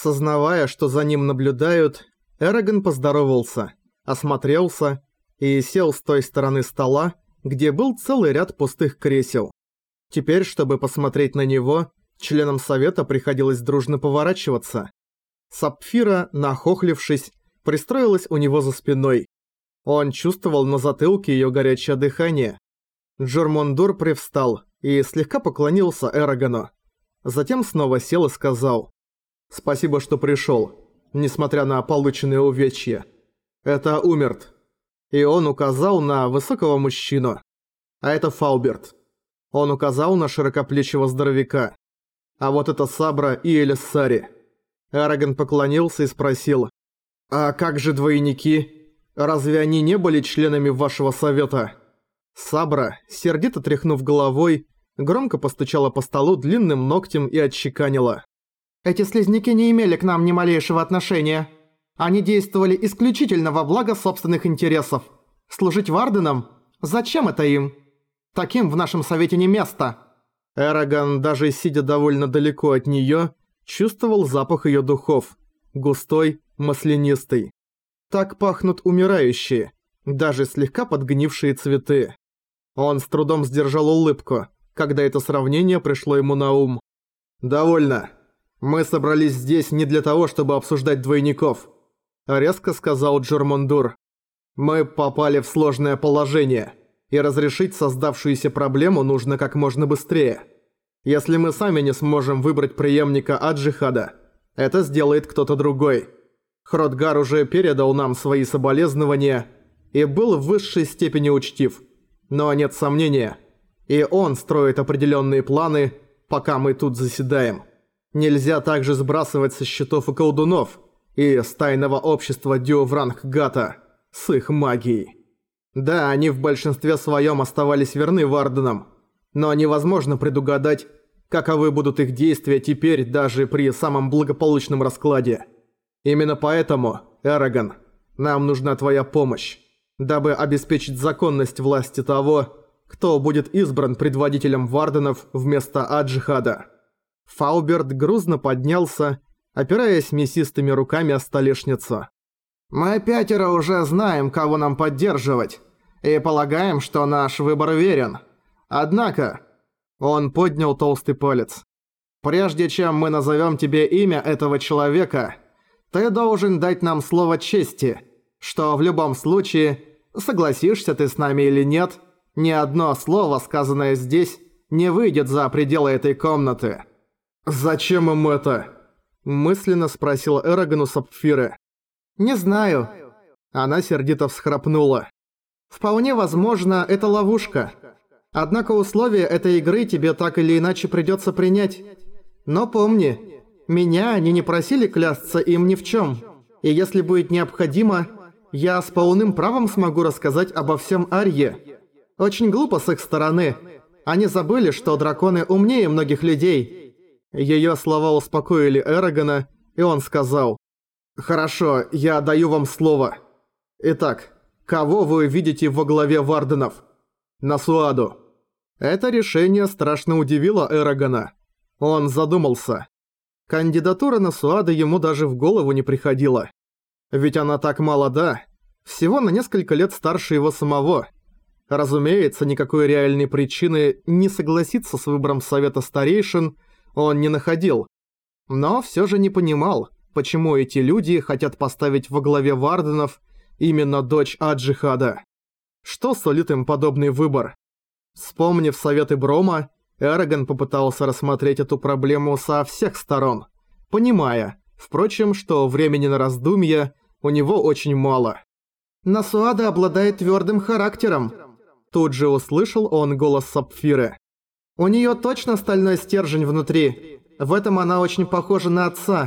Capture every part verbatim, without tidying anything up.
Сознавая, что за ним наблюдают, Эрагон поздоровался, осмотрелся и сел с той стороны стола, где был целый ряд пустых кресел. Теперь, чтобы посмотреть на него, членам совета приходилось дружно поворачиваться. Сапфира, нахохлившись, пристроилась у него за спиной. Он чувствовал на затылке её горячее дыхание. Джормондур привстал и слегка поклонился Эрагону. Затем снова сел и сказал: «Спасибо, что пришёл, несмотря на полученные увечья. Это Умерт». И он указал на высокого мужчину. «А это Фауберт». Он указал на широкоплечего здоровяка. «А вот это Сабра и Элиссари». Эрагон поклонился и спросил: «А как же двойники? Разве они не были членами вашего совета?» Сабра, сердито тряхнув головой, громко постучала по столу длинным ногтем и отчеканила: «Эти слизняки не имели к нам ни малейшего отношения. Они действовали исключительно во благо собственных интересов. Служить Варденам? Зачем это им? Таким в нашем совете не место». Эрагон, даже сидя довольно далеко от неё, чувствовал запах её духов. Густой, маслянистый. Так пахнут умирающие, даже слегка подгнившие цветы. Он с трудом сдержал улыбку, когда это сравнение пришло ему на ум. «Довольно. Мы собрались здесь не для того, чтобы обсуждать двойников», — резко сказал Джормондур. «Мы попали в сложное положение, и разрешить создавшуюся проблему нужно как можно быстрее. Если мы сами не сможем выбрать преемника Аджихада, это сделает кто-то другой. Хродгар уже передал нам свои соболезнования и был в высшей степени учтив. Но нет сомнения, и он строит определенные планы, пока мы тут заседаем. Нельзя также сбрасывать со счетов и колдунов, и с тайного общества Дювранг-Гата, с их магией. Да, они в большинстве своем оставались верны Варденам, но невозможно предугадать, каковы будут их действия теперь даже при самом благополучном раскладе. Именно поэтому, Эрагон, нам нужна твоя помощь, дабы обеспечить законность власти того, кто будет избран предводителем Варденов вместо Аджихада». Фауберт грузно поднялся, опираясь мясистыми руками о столешницу. «Мы пятеро уже знаем, кого нам поддерживать, и полагаем, что наш выбор верен. Однако...» Он поднял толстый палец. «Прежде чем мы назовем тебе имя этого человека, ты должен дать нам слово чести, что в любом случае, согласишься ты с нами или нет, ни одно слово, сказанное здесь, не выйдет за пределы этой комнаты». «Зачем им это?» – мысленно спросил Эрагон у Сапфиры. «Не знаю». Она сердито всхрапнула. «Вполне возможно, это ловушка. Однако условия этой игры тебе так или иначе придётся принять. Но помни, меня они не просили клясться им ни в чём. И если будет необходимо, я с полным правом смогу рассказать обо всем Арье. Очень глупо с их стороны. Они забыли, что драконы умнее многих людей». Её слова успокоили Эрагона, и он сказал: «Хорошо, я даю вам слово. Итак, кого вы видите во главе Варденов?» «Насуаду». Это решение страшно удивило Эрагона. Он задумался. Кандидатура Насуады ему даже в голову не приходила. Ведь она так молода, всего на несколько лет старше его самого. Разумеется, никакой реальной причины не согласиться с выбором Совета Старейшин он не находил. Но всё же не понимал, почему эти люди хотят поставить во главе Варденов именно дочь Аджихада. Что сулит им подобный выбор? Вспомнив советы Брома, Эрагон попытался рассмотреть эту проблему со всех сторон, понимая, впрочем, что времени на раздумья у него очень мало. «Насуада обладает твёрдым характером», – тут же услышал он голос Сапфиры. «У неё точно стальной стержень внутри. В этом она очень похожа на отца».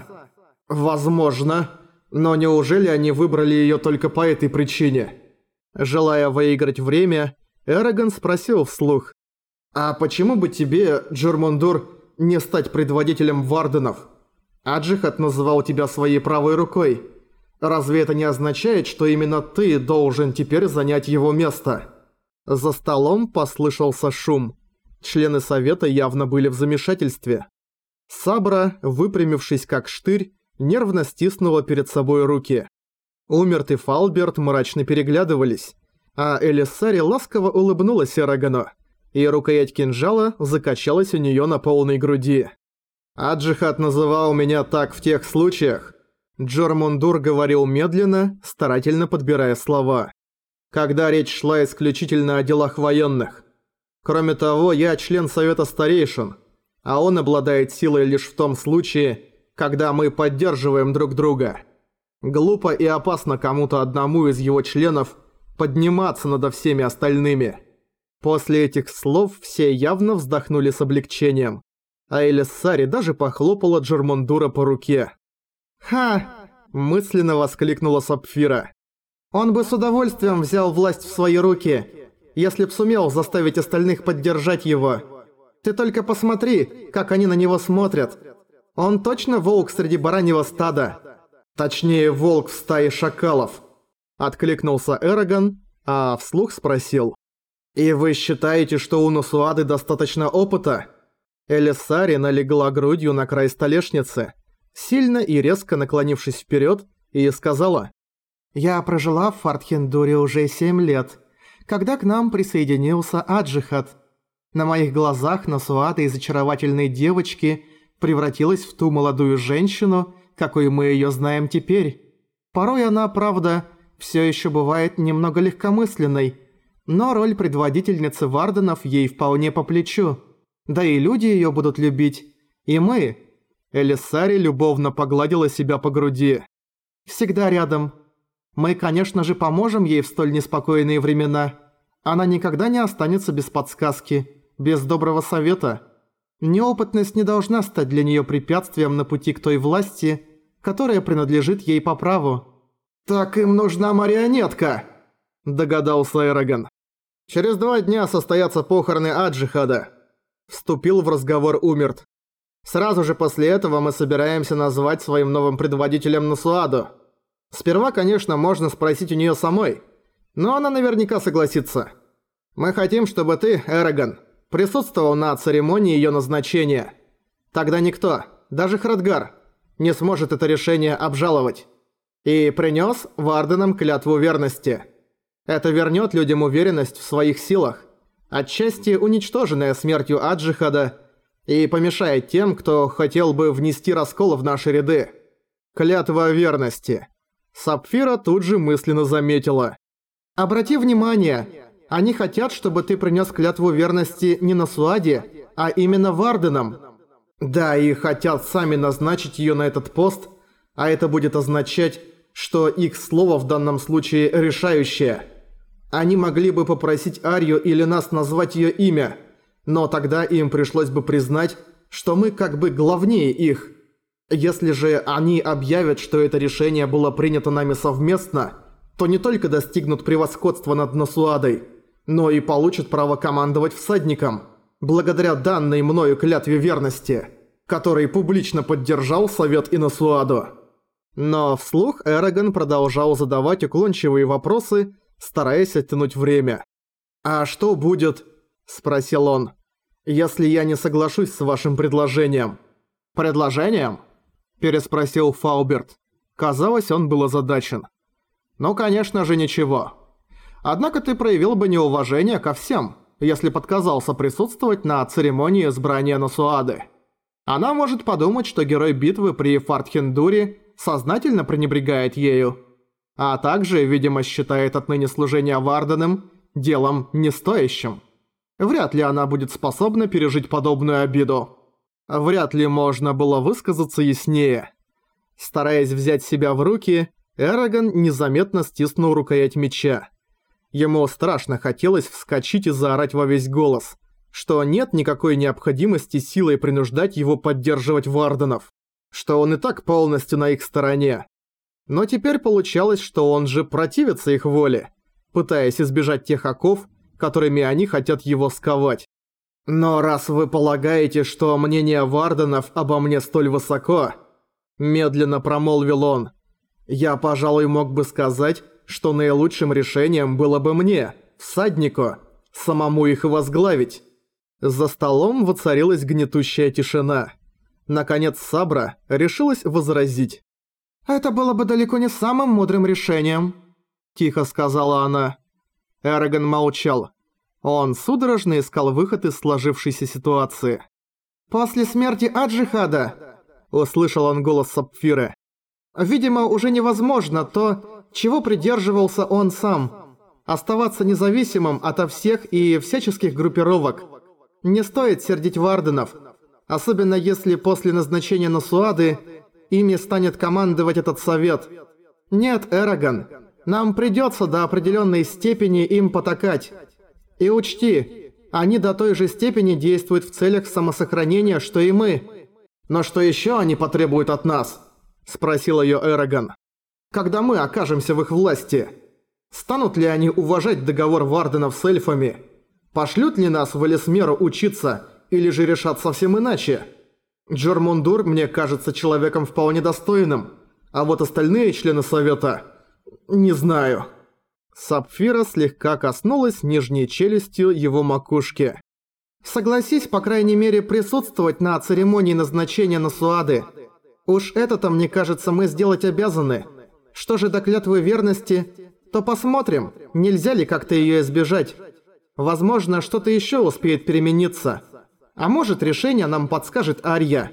«Возможно. Но неужели они выбрали её только по этой причине?» Желая выиграть время, Эрагон спросил вслух: «А почему бы тебе, Джормондур, не стать предводителем Варденов? Аджихад называл тебя своей правой рукой. Разве это не означает, что именно ты должен теперь занять его место?» За столом послышался шум. Члены совета явно были в замешательстве. Сабра, выпрямившись как штырь, нервно стиснула перед собой руки. Умерт и Фалберт мрачно переглядывались, а Элиссари ласково улыбнулась Эрагану, и рукоять кинжала закачалась у неё на полной груди. «Аджихат называл меня так в тех случаях», — Джормундур говорил медленно, старательно подбирая слова, «когда речь шла исключительно о делах военных. Кроме того, я член Совета Старейшин, а он обладает силой лишь в том случае, когда мы поддерживаем друг друга. Глупо и опасно кому-то одному из его членов подниматься над всеми остальными». После этих слов все явно вздохнули с облегчением, а Элиссари даже похлопала Джормундура по руке. «Ха!» – мысленно воскликнула Сапфира. «Он бы с удовольствием взял власть в свои руки, если б сумел заставить остальных поддержать его. Ты только посмотри, как они на него смотрят. Он точно волк среди бараньего стада. Точнее, волк в стае шакалов», – откликнулся Эраган, а вслух спросил. «И вы считаете, что у Насуады достаточно опыта?» Элиссари налегла грудью на край столешницы, сильно и резко наклонившись вперед, и сказала: «Я прожила в Фартхендуре уже семь лет, когда к нам присоединился Аджихат. На моих глазах Насуада из очаровательной девочки превратилась в ту молодую женщину, какой мы её знаем теперь. Порой она, правда, всё ещё бывает немного легкомысленной, но роль предводительницы Варденов ей вполне по плечу. Да и люди её будут любить. И мы...» Элиссари любовно погладила себя по груди. «Всегда рядом. Мы, конечно же, поможем ей в столь неспокойные времена. Она никогда не останется без подсказки, без доброго совета. Неопытность не должна стать для неё препятствием на пути к той власти, которая принадлежит ей по праву». «Так им нужна марионетка», – догадался Эраган. «Через два дня состоятся похороны Аджихада», – вступил в разговор Умерт. «Сразу же после этого мы собираемся назвать своим новым предводителем Насуаду. Сперва, конечно, можно спросить у неё самой, но она наверняка согласится. Мы хотим, чтобы ты, Эраган, присутствовал на церемонии её назначения. Тогда никто, даже Храдгар, не сможет это решение обжаловать. И принёс Варденам клятву верности. Это вернёт людям уверенность в своих силах, отчасти уничтоженная смертью Аджихада, и помешает тем, кто хотел бы внести раскол в наши ряды. Клятва верности». Сапфира тут же мысленно заметила. «Обрати внимание, они хотят, чтобы ты принёс клятву верности не Насуаде, а именно Варденам. Да, и хотят сами назначить её на этот пост, а это будет означать, что их слово в данном случае решающее. Они могли бы попросить Арию или нас назвать её имя, но тогда им пришлось бы признать, что мы как бы главнее их. Если же они объявят, что это решение было принято нами совместно, то не только достигнут превосходства над Насуадой, но и получат право командовать всадником, благодаря данной мною клятве верности, который публично поддержал Совет и Насуаду». Но вслух Эраган продолжал задавать уклончивые вопросы, стараясь оттянуть время. «А что будет?» – спросил он. «Если я не соглашусь с вашим предложением?» «Предложением?» – переспросил Фалберт. Казалось, он был озадачен. «Ну, конечно же, ничего. Однако ты проявил бы неуважение ко всем, если подказался присутствовать на церемонии избрания Насуады. Она может подумать, что герой битвы при Фартхендуре сознательно пренебрегает ею, а также, видимо, считает отныне служение Варденам делом не стоящим. Вряд ли она будет способна пережить подобную обиду». Вряд ли можно было высказаться яснее. Стараясь взять себя в руки, Эраган незаметно стиснул рукоять меча. Ему страшно хотелось вскочить и заорать во весь голос, что нет никакой необходимости силой принуждать его поддерживать Варденов, что он и так полностью на их стороне. Но теперь получалось, что он же противится их воле, пытаясь избежать тех оков, которыми они хотят его сковать. «Но раз вы полагаете, что мнение Варденов обо мне столь высоко», – медленно промолвил он, – «я, пожалуй, мог бы сказать, что наилучшим решением было бы мне, всаднику, самому их и возглавить». За столом воцарилась гнетущая тишина. Наконец Сабра решилась возразить. «Это было бы далеко не самым мудрым решением», – тихо сказала она. Эрагон молчал. Он судорожно искал выход из сложившейся ситуации. «После смерти Аджихада», – услышал он голос Сапфиры, – «видимо, уже невозможно то, чего придерживался он сам. Оставаться независимым ото всех и всяческих группировок. Не стоит сердить Варденов, особенно если после назначения Насуады ими станет командовать этот совет. Нет, Эрагон, нам придется до определенной степени им потакать. И учти, они до той же степени действуют в целях самосохранения, что и мы. Но что еще они потребуют от нас? Спросил ее Эрагон. Когда мы окажемся в их власти, станут ли они уважать договор Варденов с эльфами? Пошлют ли нас в Элисмеру учиться, или же решат совсем иначе? Джормундур мне кажется человеком вполне достойным, а вот остальные члены совета... не знаю». Сапфира слегка коснулась нижней челюстью его макушки. «Согласись, по крайней мере, присутствовать на церемонии назначения Насуады. Уж это-то, мне кажется, мы сделать обязаны. Что же до клятвы верности, то посмотрим, нельзя ли как-то её избежать. Возможно, что-то ещё успеет перемениться. А может, решение нам подскажет Арья».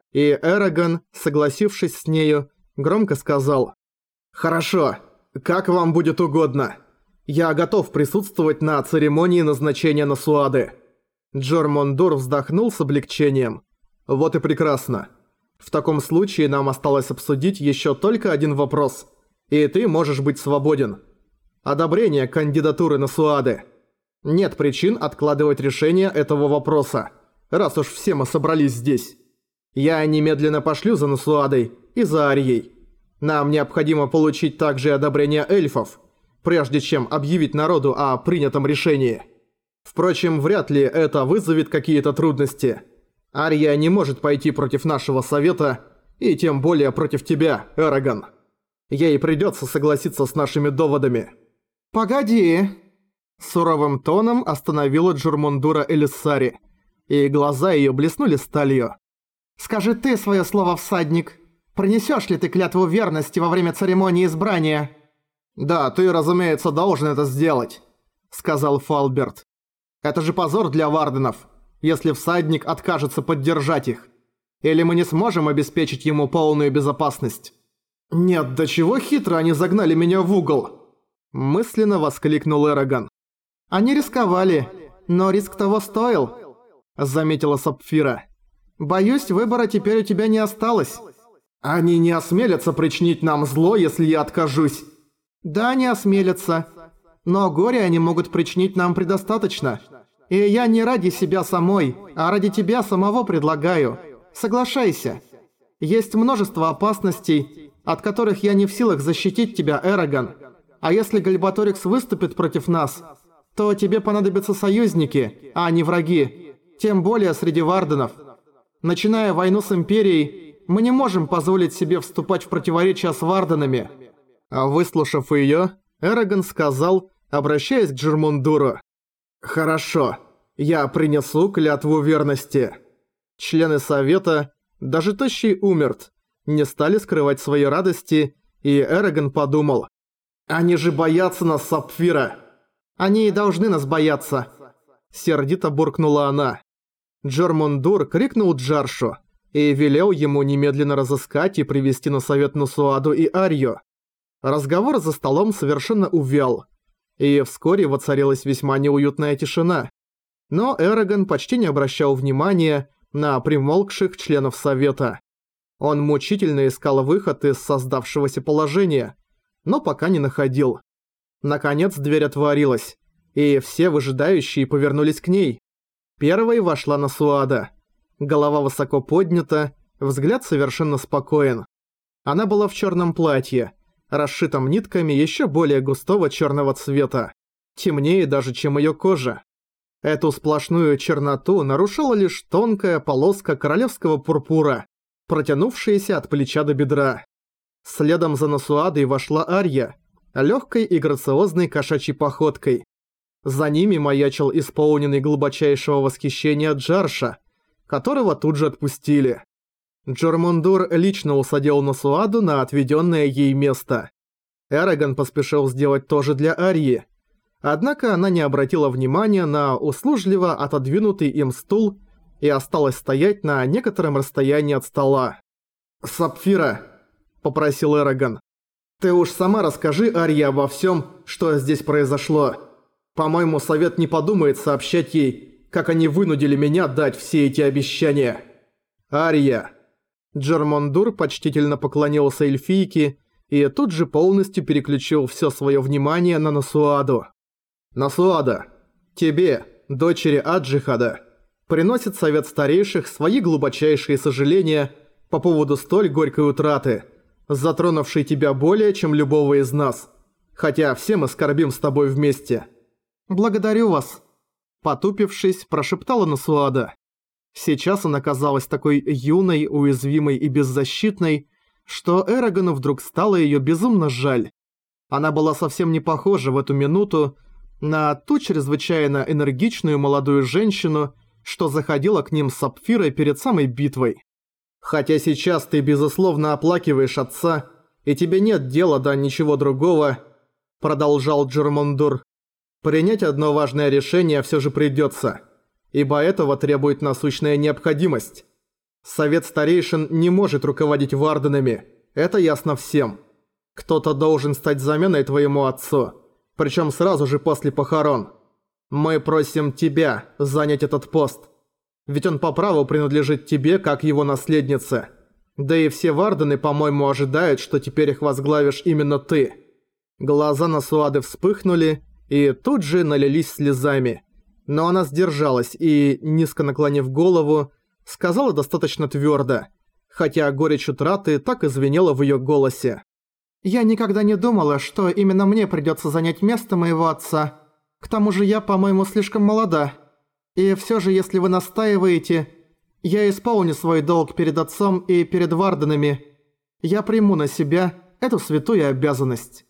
И Эрагон, согласившись с нею, громко сказал: «Хорошо. Как вам будет угодно. Я готов присутствовать на церемонии назначения Насуады». Джормундур вздохнул с облегчением. «Вот и прекрасно. В таком случае нам осталось обсудить еще только один вопрос. И ты можешь быть свободен. Одобрение кандидатуры Насуады. Нет причин откладывать решение этого вопроса, раз уж все мы собрались здесь. Я немедленно пошлю за Насуадой и за Арьей. Нам необходимо получить также одобрение эльфов, прежде чем объявить народу о принятом решении. Впрочем, вряд ли это вызовет какие-то трудности. Арья не может пойти против нашего совета, и тем более против тебя, Эрагон. Ей придется согласиться с нашими доводами». «Погоди!» Суровым тоном остановила Джормундура Элиссари, и глаза её блеснули сталью. «Скажи ты своё слово, всадник. Принесёшь ли ты клятву верности во время церемонии избрания?» «Да, ты, разумеется, должен это сделать», — сказал Фалберт. «Это же позор для Варденов, если всадник откажется поддержать их. Или мы не сможем обеспечить ему полную безопасность?» «Нет, до чего хитро они загнали меня в угол!» — мысленно воскликнул Эрагон. «Они рисковали, но риск того стоил», — заметила Сапфира. «Боюсь, выбора теперь у тебя не осталось». «Они не осмелятся причинить нам зло, если я откажусь». «Да, не осмелятся. Но горе они могут причинить нам предостаточно. И я не ради себя самой, а ради тебя самого предлагаю. Соглашайся. Есть множество опасностей, от которых я не в силах защитить тебя, Эрагон. А если Гальбаторикс выступит против нас, то тебе понадобятся союзники, а не враги. Тем более среди Варденов. Начиная войну с Империей, мы не можем позволить себе вступать в противоречия с Варденами». А выслушав её, Эрагон сказал, обращаясь к Джормундуру: «Хорошо, я принесу клятву верности». Члены совета, даже тощий Умерт, не стали скрывать своей радости, и Эрагон подумал: «Они же боятся нас, Сапфира!» «Они и должны нас бояться!» Сердито буркнула она. Джормундур крикнул Джаршу и велел ему немедленно разыскать и привести на совет Насуаду и Арью. Разговор за столом совершенно увял, и вскоре воцарилась весьма неуютная тишина. Но Эрагон почти не обращал внимания на примолкших членов совета. Он мучительно искал выход из создавшегося положения, но пока не находил. Наконец дверь отворилась, и все выжидающие повернулись к ней. Первой вошла Насуада. Голова высоко поднята, взгляд совершенно спокоен. Она была в черном платье, расшитом нитками еще более густого черного цвета, темнее даже, чем ее кожа. Эту сплошную черноту нарушала лишь тонкая полоска королевского пурпура, протянувшаяся от плеча до бедра. Следом за Насуадой вошла Арья, легкой и грациозной кошачьей походкой. За ними маячил исполненный глубочайшего восхищения Джарша, которого тут же отпустили. Джормундур лично усадил Насуаду на отведенное ей место. Эрагон поспешил сделать то же для Арьи. Однако она не обратила внимания на услужливо отодвинутый им стул и осталась стоять на некотором расстоянии от стола. «Сапфира», — попросил Эрагон, — «ты уж сама расскажи Арье обо всем, что здесь произошло. По-моему, совет не подумает сообщать ей, как они вынудили меня дать все эти обещания». «Арья». Джормундур почтительно поклонился эльфийке и тут же полностью переключил все свое внимание на Насуаду. «Насуада, тебе, дочери Аджихада, приносит совет старейших свои глубочайшие сожаления по поводу столь горькой утраты, затронувшей тебя более, чем любого из нас, хотя все мы скорбим с тобой вместе». «Благодарю вас», – потупившись, прошептала Насуада. Сейчас она казалась такой юной, уязвимой и беззащитной, что Эрагону вдруг стало её безумно жаль. Она была совсем не похожа в эту минуту на ту чрезвычайно энергичную молодую женщину, что заходила к ним с Сапфирой перед самой битвой. «Хотя сейчас ты безусловно оплакиваешь отца, и тебе нет дела до ничего другого», – продолжал Джормундур, – «принять одно важное решение всё же придётся, ибо этого требует насущная необходимость. Совет старейшин не может руководить Варденами, это ясно всем. Кто-то должен стать заменой твоему отцу, причем сразу же после похорон. Мы просим тебя занять этот пост, ведь он по праву принадлежит тебе, как его наследнице. Да и все Вардены, по-моему, ожидают, что теперь их возглавишь именно ты». Глаза Насуады вспыхнули и тут же налились слезами. Но она сдержалась и, низко наклонив голову, сказала достаточно твёрдо, хотя горечь утраты так и звенела в её голосе. «Я никогда не думала, что именно мне придётся занять место моего отца. К тому же я, по-моему, слишком молода. И всё же, если вы настаиваете, я исполню свой долг перед отцом и перед Варденами. Я приму на себя эту святую обязанность».